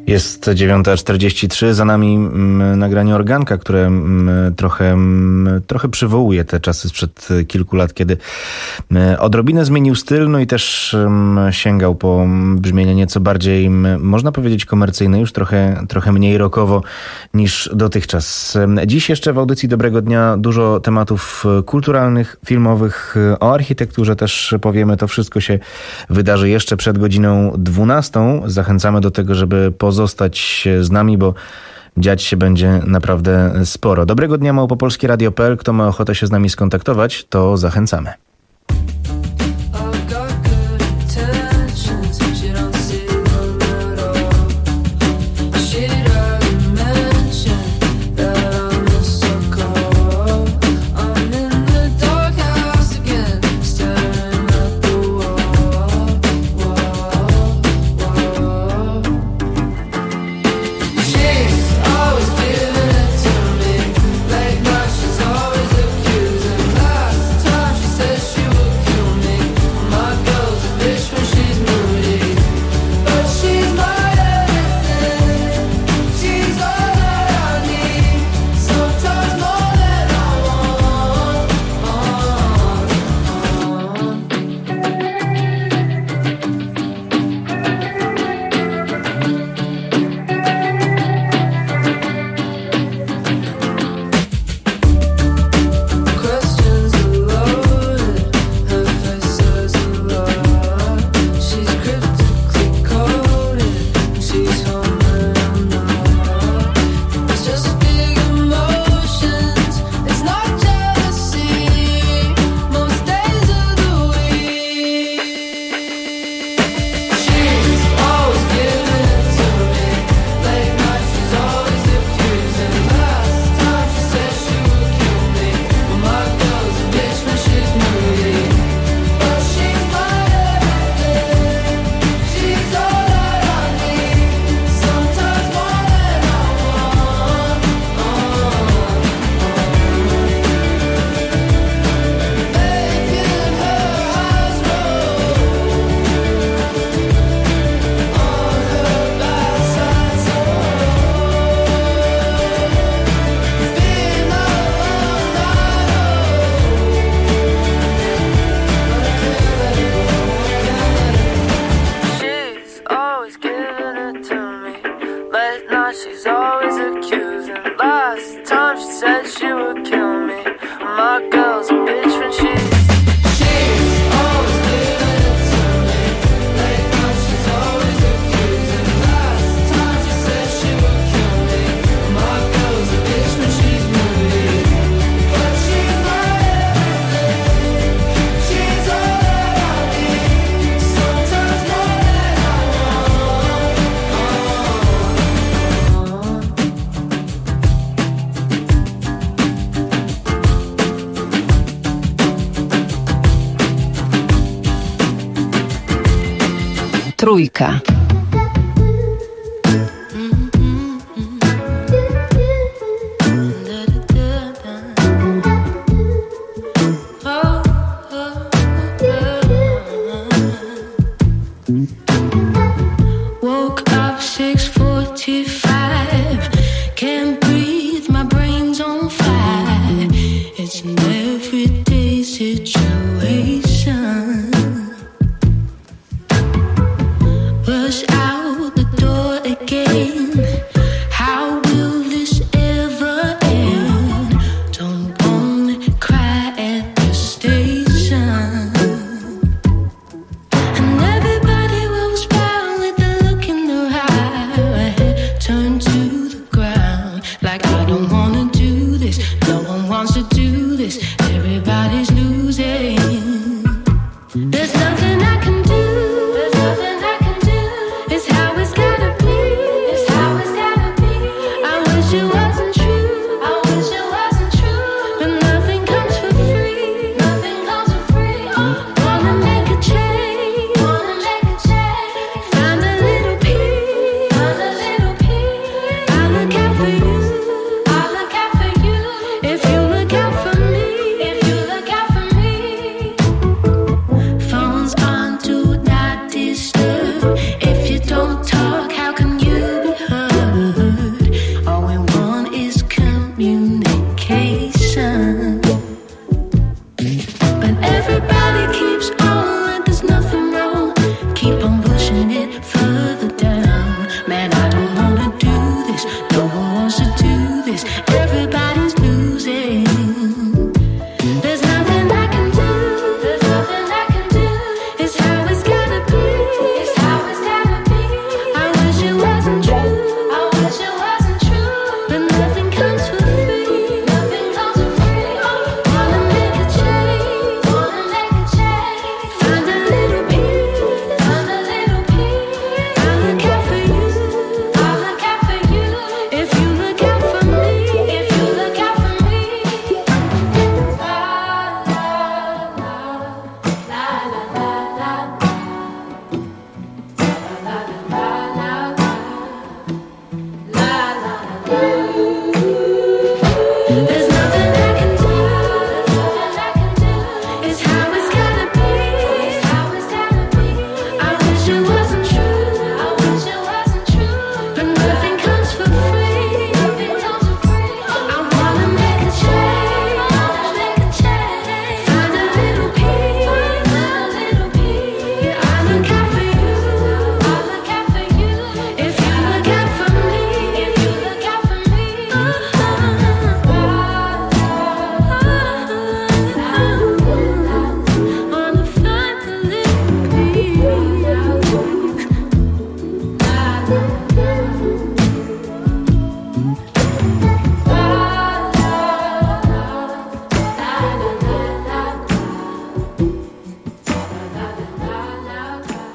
Jest dziewiąta czterdzieści trzy, za nami mm, nagranie organka, które mm, trochę, mm, trochę przywołuje te czasy sprzed kilku lat, kiedy mm, odrobinę zmienił styl, no i też mm, sięgał po brzmienie nieco bardziej, mm, można powiedzieć, komercyjne, już trochę, trochę mniej rockowo niż dotychczas. Dziś jeszcze w audycji Dobrego Dnia dużo tematów kulturalnych, filmowych, o architekturze też powiemy. To wszystko się wydarzy jeszcze przed godziną dwunastą. Zachęcamy do tego, żeby pozostać z nami, bo dziać się będzie naprawdę sporo. Dobrego dnia, małpopolskie radio kropka p l. Kto ma ochotę się z nami skontaktować, to zachęcamy. Trójka. Wants to do this, everybody's losing.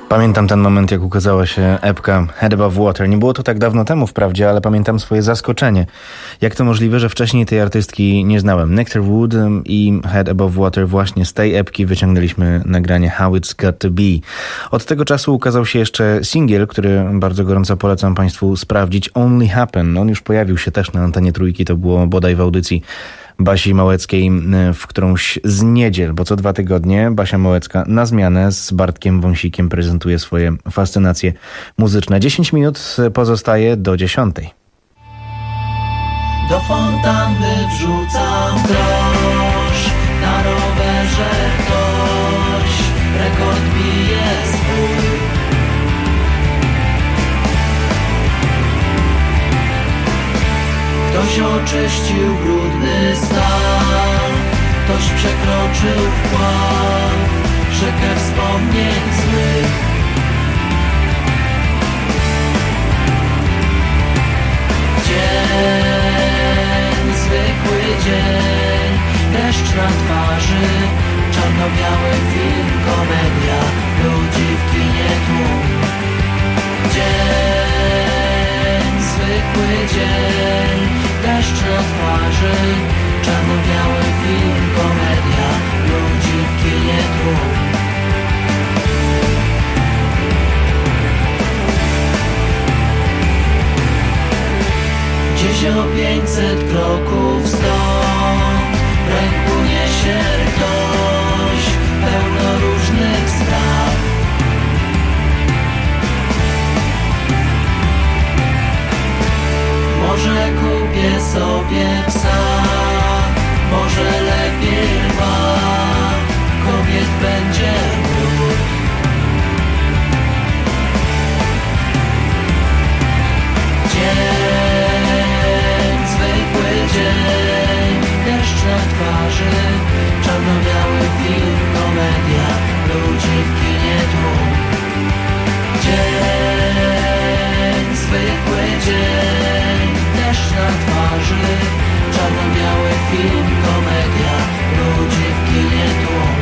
Pamiętam ten moment, jak ukazała się epka Head Above Water. Nie było to tak dawno temu wprawdzie, ale pamiętam swoje zaskoczenie. Jak to możliwe, że wcześniej tej artystki nie znałem. Nectar Wood i Head Above Water właśnie z tej epki wyciągnęliśmy nagranie How It's Got To Be. Od tego czasu ukazał się jeszcze singiel, który bardzo gorąco polecam Państwu sprawdzić. Only Happen. On już pojawił się też na antenie Trójki, to było bodaj w audycji Basi Małeckiej w którąś z niedziel, bo co dwa tygodnie Basia Małecka na zmianę z Bartkiem Wąsikiem prezentuje swoje fascynacje muzyczne. dziesięć minut pozostaje do dziesiątej. Do fontanny wrzucam grosz, na rowerze ktoś rekord bije swój. Ktoś oczyścił brudny stan, ktoś przekroczył wpław, rzekę wspomnień złych. Dzień, zwykły dzień, deszcz na twarzy, czarno-biały film, komedia, ludzi w kinie tłum. Dzień, zwykły dzień, deszcz na twarzy, czarno-biały film, komedia, ludzi w kinie tłum. Gdzieś o pięćset kroków stąd w ręku niesie ktoś pełno różnych spraw. Może kupię sobie psa, może lepiej lwa, kobiet będzie brud. Dzień, zwykły dzień, deszcz na twarzy, czarno-biały film, komedia, ludzi w kinie tłum. Dzień, zwykły dzień, deszcz na twarzy, czarno-biały film, komedia, ludzi w kinie tłum.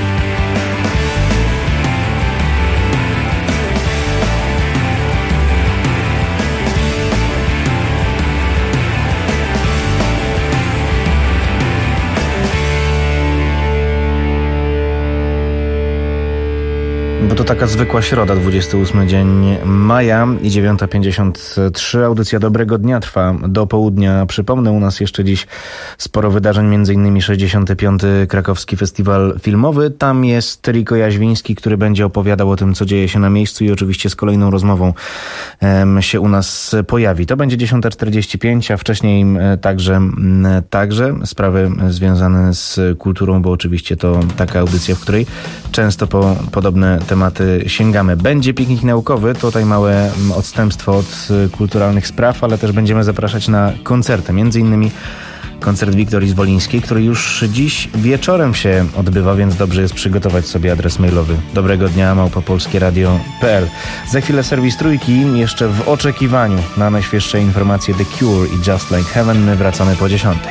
Bo to taka zwykła środa, dwudziesty ósmy dzień maja i dziewiąta pięćdziesiąt trzy. Audycja Dobrego Dnia trwa do południa. Przypomnę, u nas jeszcze dziś sporo wydarzeń, między innymi sześćdziesiąty piąty Krakowski Festiwal Filmowy. Tam jest Riko Jaźwiński, który będzie opowiadał o tym, co dzieje się na miejscu i oczywiście z kolejną rozmową um, się u nas pojawi. To będzie dziesiąta czterdzieści pięć, a wcześniej także, także sprawy związane z kulturą, bo oczywiście to taka audycja, w której często po podobne tematy sięgamy. Będzie piknik naukowy, tutaj małe odstępstwo od kulturalnych spraw, ale też będziemy zapraszać na koncerty, między innymi koncert Wiktorii Zwolińskiej, który już dziś wieczorem się odbywa, więc dobrze jest przygotować sobie adres mailowy dobrego dnia małpa polskie radio kropka p l. Za chwilę serwis Trójki, jeszcze w oczekiwaniu na najświeższe informacje The Cure i Just Like Heaven. My wracamy po dziesiątej.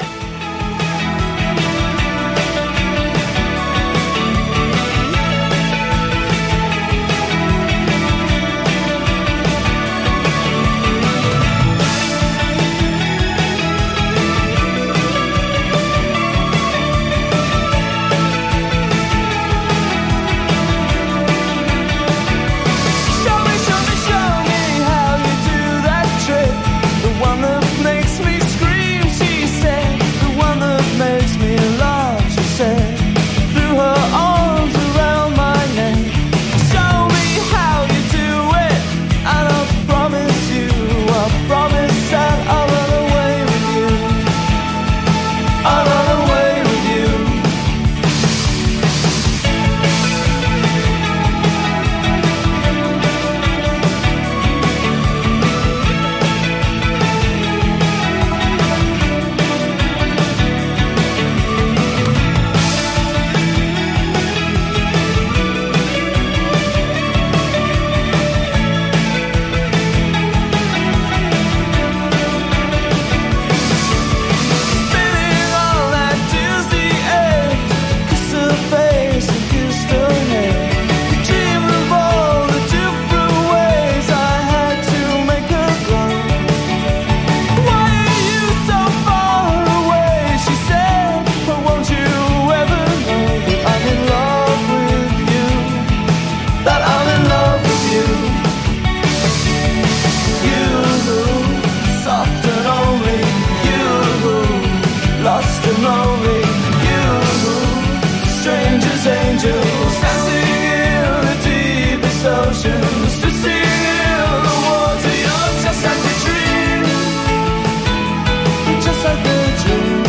The one that makes me scream, she said. angels dancing in the deepest oceans to sing in the water. You're just like a dream, just like a dream.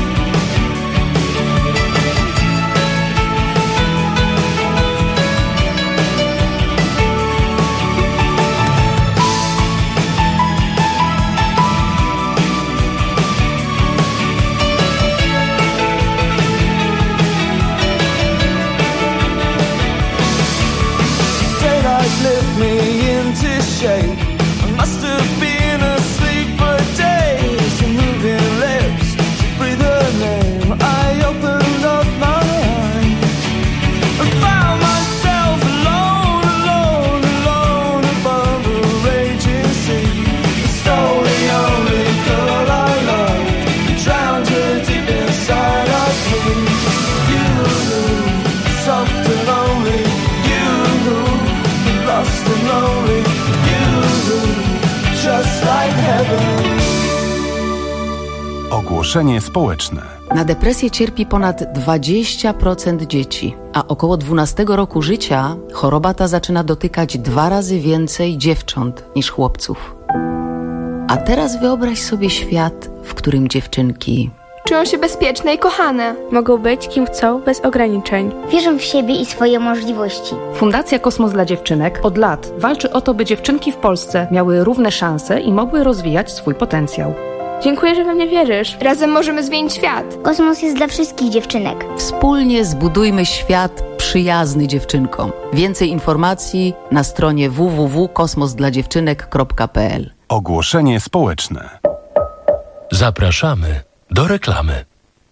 Lift me into shape. I must have been asleep for days. The moving lips to breathe her name. I opened up my eyes and found myself alone, alone, alone above the raging sea. Stole the only girl I loved, drowned her deep inside of me. You, soft and lonely, you, lost and lonely, you, just like heaven. Ogłoszenie społeczne. Na depresję cierpi ponad dwadzieścia procent dzieci, a około dwunastego roku życia choroba ta zaczyna dotykać dwa razy więcej dziewcząt niż chłopców. A teraz wyobraź sobie świat, w którym dziewczynki czują się bezpieczne i kochane. Mogą być kim chcą, bez ograniczeń. Wierzą w siebie i swoje możliwości. Fundacja Kosmos dla Dziewczynek od lat walczy o to, by dziewczynki w Polsce miały równe szanse i mogły rozwijać swój potencjał. Dziękuję, że we mnie wierzysz. Razem możemy zmienić świat. Kosmos jest dla wszystkich dziewczynek. Wspólnie zbudujmy świat przyjazny dziewczynkom. Więcej informacji na stronie w w w kropka kosmos dla dziewczynek kropka p l. Ogłoszenie społeczne. Zapraszamy do reklamy.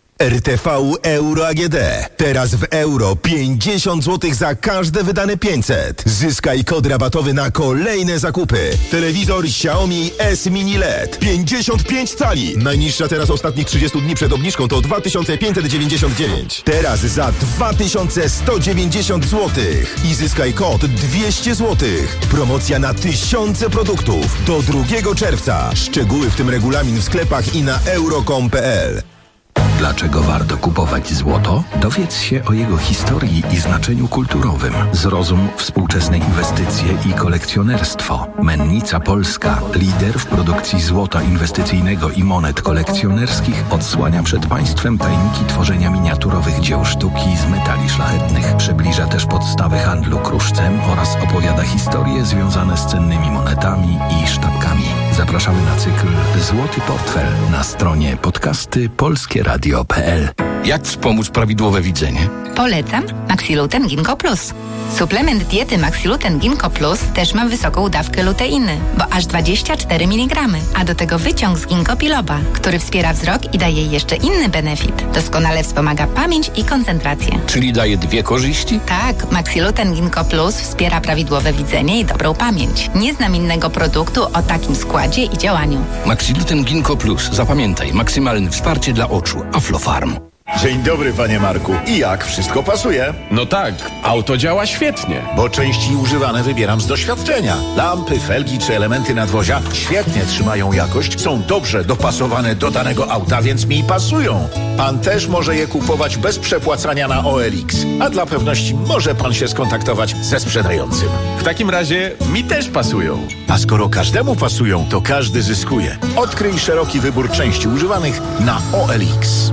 R T V Euro A G D. Teraz w euro pięćdziesiąt złotych za każde wydane pięćset. Zyskaj kod rabatowy na kolejne zakupy. Telewizor Xiaomi S Mini L E D. pięćdziesiąt pięć cali. Najniższa teraz ostatnich trzydziestu dni przed obniżką to dwa tysiące pięćset dziewięćdziesiąt dziewięć. Teraz za dwa tysiące sto dziewięćdziesiąt złotych. I zyskaj kod dwieście złotych. Promocja na tysiące produktów. Do drugiego czerwca. Szczegóły w tym regulamin w sklepach i na euro kropka com kropka p l. Dlaczego warto kupować złoto? Dowiedz się o jego historii i znaczeniu kulturowym. Zrozum współczesne inwestycje i kolekcjonerstwo. Mennica Polska, lider w produkcji złota inwestycyjnego i monet kolekcjonerskich, odsłania przed Państwem tajniki tworzenia miniaturowych dzieł sztuki z metali szlachetnych. Przybliża też podstawy handlu kruszcem oraz opowiada historie związane z cennymi monetami i sztabkami. Zapraszamy na cykl Złoty Portfel na stronie podcasty polskie radio kropka p l. Jak wspomóc prawidłowe widzenie? Polecam Maxiluten Ginkgo Plus. Suplement diety Maxiluten Ginkgo Plus też ma wysoką dawkę luteiny, bo aż dwadzieścia cztery miligramy, a do tego wyciąg z ginkgo biloba, który wspiera wzrok i daje jeszcze inny benefit. Doskonale wspomaga pamięć i koncentrację. Czyli daje dwie korzyści? Tak, Maxiluten Ginkgo Plus wspiera prawidłowe widzenie i dobrą pamięć. Nie znam innego produktu o takim składzie i działaniu. Maxiluten Ginkgo Plus. Zapamiętaj, maksymalne wsparcie dla oczu. Aflofarm. Dzień dobry, panie Marku. I jak? Wszystko pasuje? No tak, auto działa świetnie. Bo części używane wybieram z doświadczenia. Lampy, felgi czy elementy nadwozia świetnie trzymają jakość, są dobrze dopasowane do danego auta, więc mi pasują. Pan też może je kupować bez przepłacania na O L X. A dla pewności może pan się skontaktować ze sprzedającym. W takim razie mi też pasują. A skoro każdemu pasują, to każdy zyskuje. Odkryj szeroki wybór części używanych na O L X.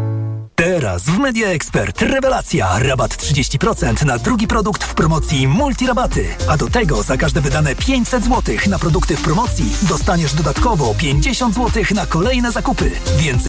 Teraz w Media Expert rewelacja. Rabat trzydzieści procent na drugi produkt w promocji Multirabaty. A do tego za każde wydane pięćset złotych na produkty w promocji dostaniesz dodatkowo pięćdziesiąt złotych na kolejne zakupy. Więcej